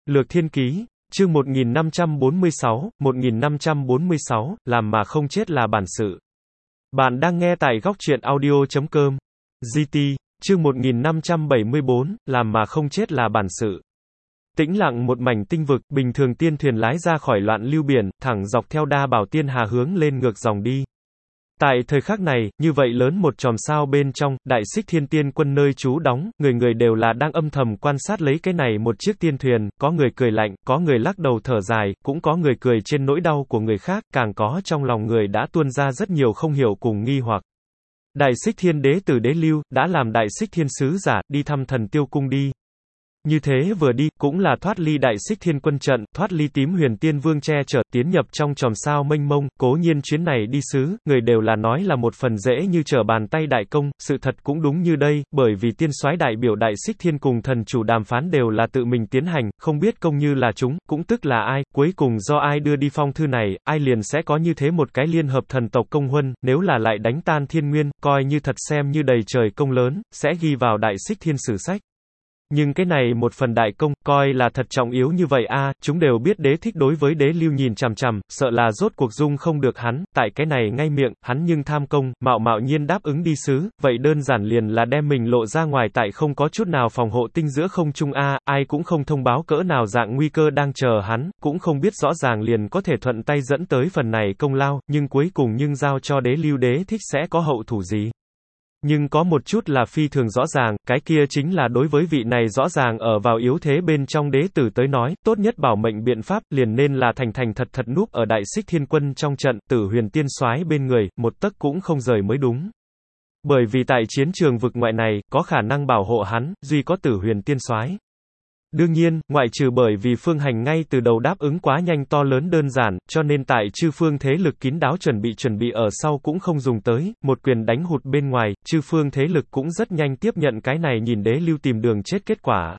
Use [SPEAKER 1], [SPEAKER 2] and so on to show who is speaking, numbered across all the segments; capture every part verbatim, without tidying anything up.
[SPEAKER 1] Lược Thiên Ký, chương một nghìn năm trăm bốn mươi sáu, một nghìn năm trăm bốn mươi sáu, làm mà không chết là bản sự. Bạn đang nghe tại góc truyện audio chấm com. giê tê, chương một nghìn năm trăm bảy mươi bốn, làm mà không chết là bản sự. Tĩnh lặng một mảnh tinh vực, bình thường tiên thuyền lái ra khỏi loạn lưu biển, thẳng dọc theo Đa Bảo Tiên Hà hướng lên ngược dòng đi. Tại thời khắc này, như vậy lớn một chòm sao bên trong, Đại Xích Thiên Tiên Quân nơi trú đóng, người người đều là đang âm thầm quan sát lấy cái này một chiếc tiên thuyền, có người cười lạnh, có người lắc đầu thở dài, cũng có người cười trên nỗi đau của người khác, càng có trong lòng người đã tuôn ra rất nhiều không hiểu cùng nghi hoặc. Đại Xích Thiên Đế Tử Đế Lưu, đã làm Đại Xích Thiên Sứ Giả, đi thăm Thần Tiêu Cung đi. Như thế vừa đi, cũng là thoát ly Đại Xích Thiên Quân trận, thoát ly Tím Huyền Tiên Vương che chở, tiến nhập trong chòm sao mênh mông, cố nhiên chuyến này đi xứ, người đều là nói là một phần dễ như trở bàn tay đại công, sự thật cũng đúng như đây, bởi vì tiên soái đại biểu Đại Xích Thiên cùng thần chủ đàm phán đều là tự mình tiến hành, không biết công như là chúng, cũng tức là ai, cuối cùng do ai đưa đi phong thư này, ai liền sẽ có như thế một cái liên hợp thần tộc công huân, nếu là lại đánh tan thiên nguyên, coi như thật xem như đầy trời công lớn, sẽ ghi vào Đại Xích Thiên sử sách. Nhưng cái này một phần đại công, coi là thật trọng yếu như vậy a, à, chúng đều biết đế thích đối với Đế Lưu nhìn chằm chằm, sợ là rốt cuộc dung không được hắn, tại cái này ngay miệng, hắn nhưng tham công, mạo mạo nhiên đáp ứng đi xứ, vậy đơn giản liền là đem mình lộ ra ngoài tại không có chút nào phòng hộ tinh giữa không trung a, à, ai cũng không thông báo cỡ nào dạng nguy cơ đang chờ hắn, cũng không biết rõ ràng liền có thể thuận tay dẫn tới phần này công lao, nhưng cuối cùng nhưng giao cho Đế Lưu đế thích sẽ có hậu thủ gì. Nhưng có một chút là phi thường rõ ràng, cái kia chính là đối với vị này rõ ràng ở vào yếu thế bên trong đế tử tới nói, tốt nhất bảo mệnh biện pháp, liền nên là thành thành thật thật núp ở Đại Xích Thiên Quân trong trận, Tử Huyền Tiên soái bên người, một tấc cũng không rời mới đúng. Bởi vì tại chiến trường vực ngoại này, có khả năng bảo hộ hắn, duy có Tử Huyền Tiên soái. Đương nhiên, ngoại trừ bởi vì Phương Hành ngay từ đầu đáp ứng quá nhanh to lớn đơn giản, cho nên tại chư phương thế lực kín đáo chuẩn bị chuẩn bị ở sau cũng không dùng tới, một quyền đánh hụt bên ngoài, chư phương thế lực cũng rất nhanh tiếp nhận cái này nhìn Đế Lưu tìm đường chết kết quả.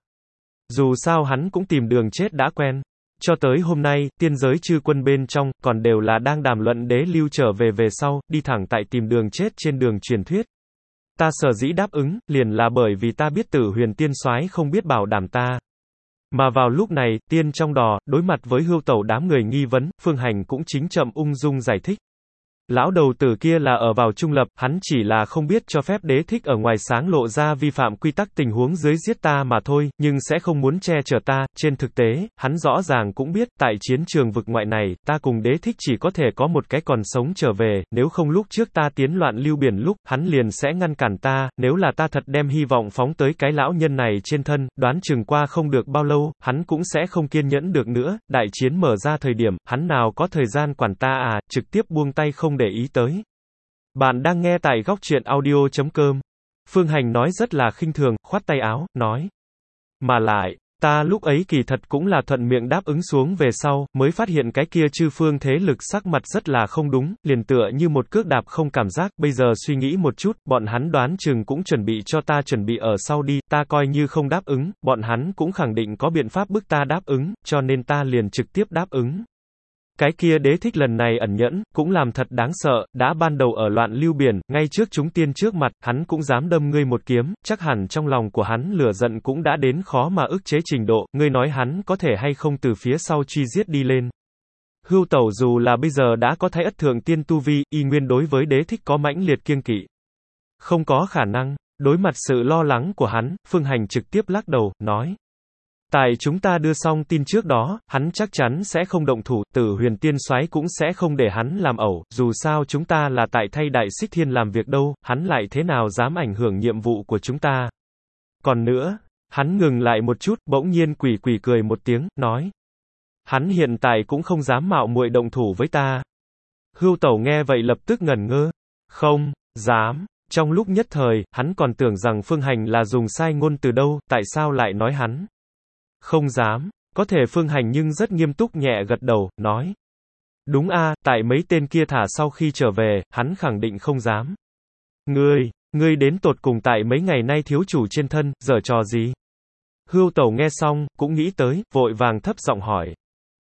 [SPEAKER 1] Dù sao hắn cũng tìm đường chết đã quen. Cho tới hôm nay, tiên giới chư quân bên trong, còn đều là đang đàm luận Đế Lưu trở về về sau, đi thẳng tại tìm đường chết trên đường truyền thuyết. Ta sở dĩ đáp ứng, liền là bởi vì ta biết Tử Huyền Tiên soái không biết bảo đảm ta. Mà vào lúc này, tiên trong đò, đối mặt với Hưu Tẩu đám người nghi vấn, Phương Hành cũng chính chậm ung dung giải thích. Lão đầu tử kia là ở vào trung lập, hắn chỉ là không biết cho phép đế thích ở ngoài sáng lộ ra vi phạm quy tắc tình huống dưới giết ta mà thôi, nhưng sẽ không muốn che chở ta, trên thực tế, hắn rõ ràng cũng biết, tại chiến trường vực ngoại này, ta cùng đế thích chỉ có thể có một cái còn sống trở về, nếu không lúc trước ta tiến loạn lưu biển lúc, hắn liền sẽ ngăn cản ta, nếu là ta thật đem hy vọng phóng tới cái lão nhân này trên thân, đoán chừng qua không được bao lâu, hắn cũng sẽ không kiên nhẫn được nữa, đại chiến mở ra thời điểm, hắn nào có thời gian quản ta à, trực tiếp buông tay không để ý tới. Bạn đang nghe tại góc truyện audio chấm com. Phương Hành nói rất là khinh thường, khoát tay áo, nói. Mà lại, ta lúc ấy kỳ thật cũng là thuận miệng đáp ứng xuống về sau, mới phát hiện cái kia chư phương thế lực sắc mặt rất là không đúng, liền tựa như một cước đạp không cảm giác, bây giờ suy nghĩ một chút, bọn hắn đoán chừng cũng chuẩn bị cho ta chuẩn bị ở sau đi, ta coi như không đáp ứng, bọn hắn cũng khẳng định có biện pháp bức ta đáp ứng, cho nên ta liền trực tiếp đáp ứng. Cái kia đế thích lần này ẩn nhẫn, cũng làm thật đáng sợ, đã ban đầu ở loạn lưu biển, ngay trước chúng tiên trước mặt, hắn cũng dám đâm ngươi một kiếm, chắc hẳn trong lòng của hắn lửa giận cũng đã đến khó mà ức chế trình độ, ngươi nói hắn có thể hay không từ phía sau truy giết đi lên. Hưu Tẩu dù là bây giờ đã có thái ất thượng tiên tu vi, y nguyên đối với đế thích có mãnh liệt kiêng kỵ. Không có khả năng, đối mặt sự lo lắng của hắn, Phương Hành trực tiếp lắc đầu, nói. Tại chúng ta đưa xong tin trước đó, hắn chắc chắn sẽ không động thủ, Tử Huyền Tiên soái cũng sẽ không để hắn làm ẩu, dù sao chúng ta là tại thay Đại Xích Thiên làm việc đâu, hắn lại thế nào dám ảnh hưởng nhiệm vụ của chúng ta. Còn nữa, hắn ngừng lại một chút, bỗng nhiên quỷ quỷ cười một tiếng, nói. Hắn hiện tại cũng không dám mạo muội động thủ với ta. Hưu Tẩu nghe vậy lập tức ngẩn ngơ. Không, dám. Trong lúc nhất thời, hắn còn tưởng rằng Phương Hành là dùng sai ngôn từ đâu, tại sao lại nói hắn. Không dám, có thể Phương Hành nhưng rất nghiêm túc nhẹ gật đầu, nói. Đúng a, tại mấy tên kia thả sau khi trở về, hắn khẳng định không dám. Ngươi, ngươi đến tột cùng tại mấy ngày nay thiếu chủ trên thân, giở trò gì? Hưu Tẩu nghe xong, cũng nghĩ tới, vội vàng thấp giọng hỏi.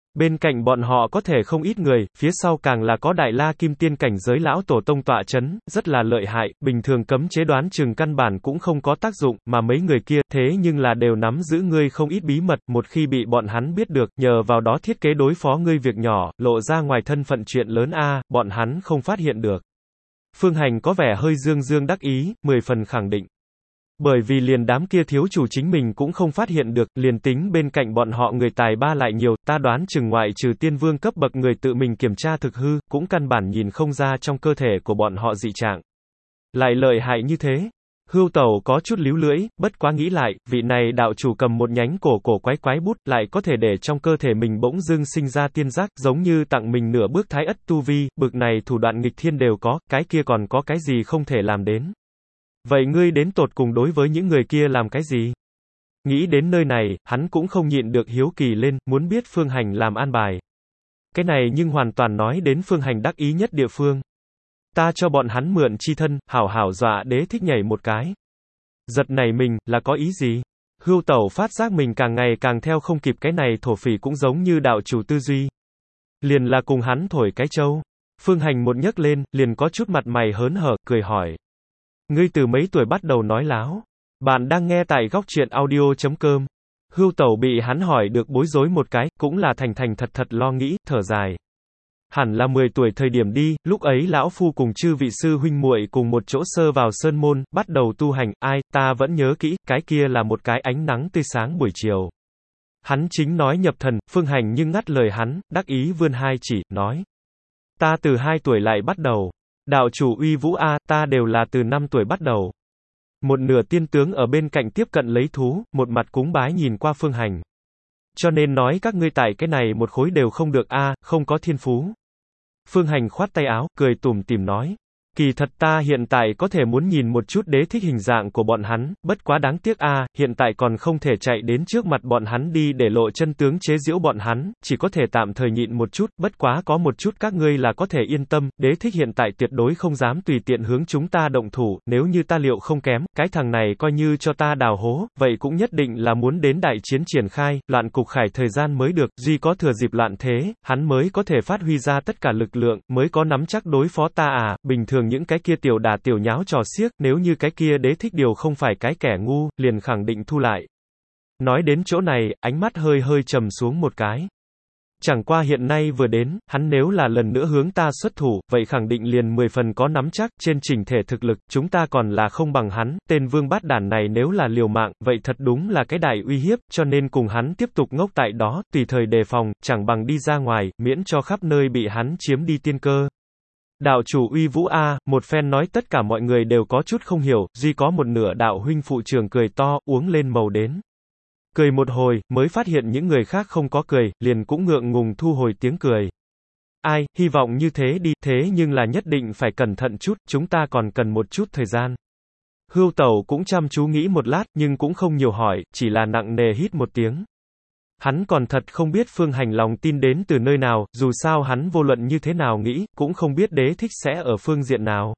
[SPEAKER 1] Bên cạnh bọn họ có thể không ít người, phía sau càng là có đại la kim tiên cảnh giới lão tổ tông tọa chấn, rất là lợi hại, bình thường cấm chế đoán chừng căn bản cũng không có tác dụng, mà mấy người kia, thế nhưng là đều nắm giữ ngươi không ít bí mật, một khi bị bọn hắn biết được, nhờ vào đó thiết kế đối phó ngươi việc nhỏ, lộ ra ngoài thân phận chuyện lớn a, bọn hắn không phát hiện được. Phương Hành có vẻ hơi dương dương đắc ý, mười phần khẳng định. Bởi vì liền đám kia thiếu chủ chính mình cũng không phát hiện được, liền tính bên cạnh bọn họ người tài ba lại nhiều, ta đoán chừng ngoại trừ tiên vương cấp bậc người tự mình kiểm tra thực hư, cũng căn bản nhìn không ra trong cơ thể của bọn họ dị trạng. Lại lợi hại như thế. Hưu Tẩu có chút líu lưỡi, bất quá nghĩ lại, vị này đạo chủ cầm một nhánh cổ cổ quái quái bút, lại có thể để trong cơ thể mình bỗng dưng sinh ra tiên giác, giống như tặng mình nửa bước thái ất tu vi, bực này thủ đoạn nghịch thiên đều có, cái kia còn có cái gì không thể làm đến. Vậy ngươi đến tột cùng đối với những người kia làm cái gì? Nghĩ đến nơi này, hắn cũng không nhịn được hiếu kỳ lên, muốn biết Phương Hành làm an bài. Cái này nhưng hoàn toàn nói đến Phương Hành đắc ý nhất địa phương. Ta cho bọn hắn mượn chi thân, hảo hảo dọa đế thích nhảy một cái. Giật này mình, là có ý gì? Hưu Tẩu phát giác mình càng ngày càng theo không kịp cái này thổ phỉ cũng giống như đạo chủ tư duy. Liền là cùng hắn thổi cái trâu. Phương Hành một nhấc lên, liền có chút mặt mày hớn hở, cười hỏi. Ngươi từ mấy tuổi bắt đầu nói láo? Bạn đang nghe tại góc truyện audio chấm com. Hưu Tẩu bị hắn hỏi được bối rối một cái, cũng là thành thành thật thật lo nghĩ, thở dài. Hẳn là mười tuổi thời điểm đi, lúc ấy lão phu cùng chư vị sư huynh muội cùng một chỗ sơ vào sơn môn, bắt đầu tu hành, ai, ta vẫn nhớ kỹ, cái kia là một cái ánh nắng tươi sáng buổi chiều. Hắn chính nói nhập thần, Phương Hành nhưng ngắt lời hắn, đắc ý vươn hai chỉ, nói. Ta từ hai tuổi lại bắt đầu. Đạo chủ uy vũ a, ta đều là từ năm tuổi bắt đầu. Một nửa tiên tướng ở bên cạnh tiếp cận lấy thú, một mặt cúng bái nhìn qua Phương Hành. Cho nên nói các ngươi tại cái này một khối đều không được a, không có thiên phú. Phương Hành khoát tay áo, cười tủm tỉm nói. Kỳ thật ta hiện tại có thể muốn nhìn một chút đế thích hình dạng của bọn hắn, bất quá đáng tiếc a, hiện tại còn không thể chạy đến trước mặt bọn hắn đi để lộ chân tướng chế giễu bọn hắn, chỉ có thể tạm thời nhịn một chút, bất quá có một chút các ngươi là có thể yên tâm, đế thích hiện tại tuyệt đối không dám tùy tiện hướng chúng ta động thủ, nếu như ta liệu không kém, cái thằng này coi như cho ta đào hố, vậy cũng nhất định là muốn đến đại chiến triển khai, loạn cục khải thời gian mới được, duy có thừa dịp loạn thế, hắn mới có thể phát huy ra tất cả lực lượng, mới có nắm chắc đối phó ta à, bình thường những cái kia tiểu đà tiểu nháo trò xiếc, nếu như cái kia đế thích điều không phải cái kẻ ngu, liền khẳng định thu lại. Nói đến chỗ này, ánh mắt hơi hơi trầm xuống một cái. Chẳng qua hiện nay vừa đến, hắn nếu là lần nữa hướng ta xuất thủ, vậy khẳng định liền mười phần có nắm chắc, trên chỉnh thể thực lực, chúng ta còn là không bằng hắn, tên vương bát đản này nếu là liều mạng, vậy thật đúng là cái đại uy hiếp, cho nên cùng hắn tiếp tục ngốc tại đó, tùy thời đề phòng, chẳng bằng đi ra ngoài, miễn cho khắp nơi bị hắn chiếm đi tiên cơ. Đạo chủ uy vũ a, một phen nói tất cả mọi người đều có chút không hiểu, duy có một nửa đạo huynh phụ trưởng cười to, uống lên màu đến. Cười một hồi, mới phát hiện những người khác không có cười, liền cũng ngượng ngùng thu hồi tiếng cười. Ai, hy vọng như thế đi, thế nhưng là nhất định phải cẩn thận chút, chúng ta còn cần một chút thời gian. Hưu Tẩu cũng chăm chú nghĩ một lát, nhưng cũng không nhiều hỏi, chỉ là nặng nề hít một tiếng. Hắn còn thật không biết Phương Hành lòng tin đến từ nơi nào, dù sao hắn vô luận như thế nào nghĩ, cũng không biết đế thích sẽ ở phương diện nào.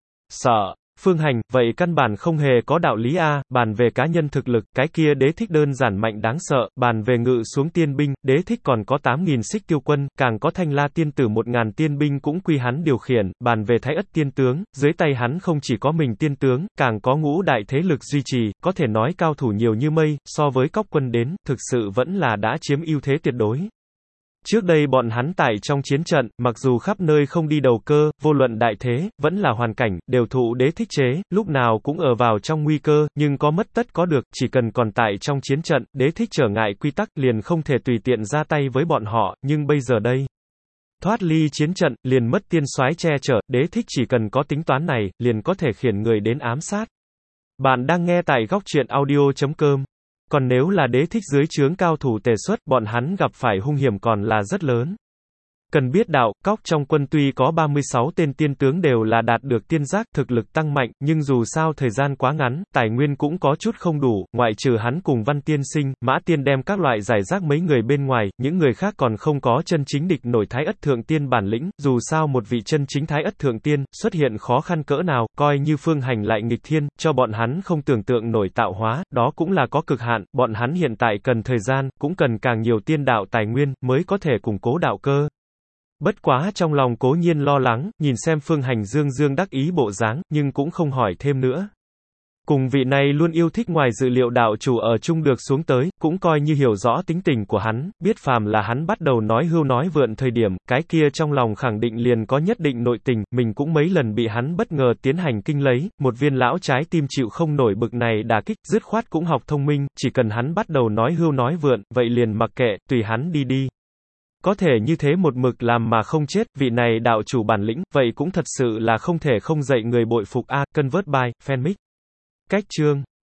[SPEAKER 1] Sợ. Phương Hành, vậy căn bản không hề có đạo lý a, bàn về cá nhân thực lực, cái kia đế thích đơn giản mạnh đáng sợ, bàn về ngự xuống tiên binh, đế thích còn có tám nghìn xích tiêu quân, càng có thanh la tiên tử một ngàn tiên binh cũng quy hắn điều khiển, bàn về thái ất tiên tướng, dưới tay hắn không chỉ có mình tiên tướng, càng có ngũ đại thế lực duy trì, có thể nói cao thủ nhiều như mây, so với cóc quân đến, thực sự vẫn là đã chiếm ưu thế tuyệt đối. Trước đây bọn hắn tại trong chiến trận, mặc dù khắp nơi không đi đầu cơ, vô luận đại thế, vẫn là hoàn cảnh, đều thụ đế thích chế, lúc nào cũng ở vào trong nguy cơ, nhưng có mất tất có được, chỉ cần còn tại trong chiến trận, đế thích trở ngại quy tắc, liền không thể tùy tiện ra tay với bọn họ, nhưng bây giờ đây. Thoát ly chiến trận, liền mất tiên soái che chở, đế thích chỉ cần có tính toán này, liền có thể khiển người đến ám sát. Bạn đang nghe tại góc truyện audio chấm com. Còn nếu là đế thích dưới trướng cao thủ tề xuất, bọn hắn gặp phải hung hiểm còn là rất lớn. Cần biết đạo, cóc trong quân tuy có ba mươi sáu tên tiên tướng đều là đạt được tiên giác, thực lực tăng mạnh, nhưng dù sao thời gian quá ngắn, tài nguyên cũng có chút không đủ, ngoại trừ hắn cùng Văn Tiên Sinh, Mã Tiên đem các loại giải rác mấy người bên ngoài, những người khác còn không có chân chính địch nổi Thái Ất Thượng Tiên bản lĩnh, dù sao một vị chân chính Thái Ất Thượng Tiên, xuất hiện khó khăn cỡ nào, coi như Phương Hành lại nghịch thiên, cho bọn hắn không tưởng tượng nổi tạo hóa, đó cũng là có cực hạn, bọn hắn hiện tại cần thời gian, cũng cần càng nhiều tiên đạo tài nguyên, mới có thể củng cố đạo cơ. Bất quá trong lòng Cố Nhiên lo lắng, nhìn xem Phương Hành dương dương đắc ý bộ dáng, nhưng cũng không hỏi thêm nữa. Cùng vị này luôn yêu thích ngoài dự liệu đạo chủ ở chung được xuống tới, cũng coi như hiểu rõ tính tình của hắn, biết phàm là hắn bắt đầu nói hưu nói vượn thời điểm, cái kia trong lòng khẳng định liền có nhất định nội tình, mình cũng mấy lần bị hắn bất ngờ tiến hành kinh lấy, một viên lão trái tim chịu không nổi bực này đả kích, dứt khoát cũng học thông minh, chỉ cần hắn bắt đầu nói hưu nói vượn, vậy liền mặc kệ, tùy hắn đi đi. Có thể như thế một mực làm mà không chết, vị này đạo chủ bản lĩnh, vậy cũng thật sự là không thể không dạy người bội phục a. Convert by, Fanmic. Cách chương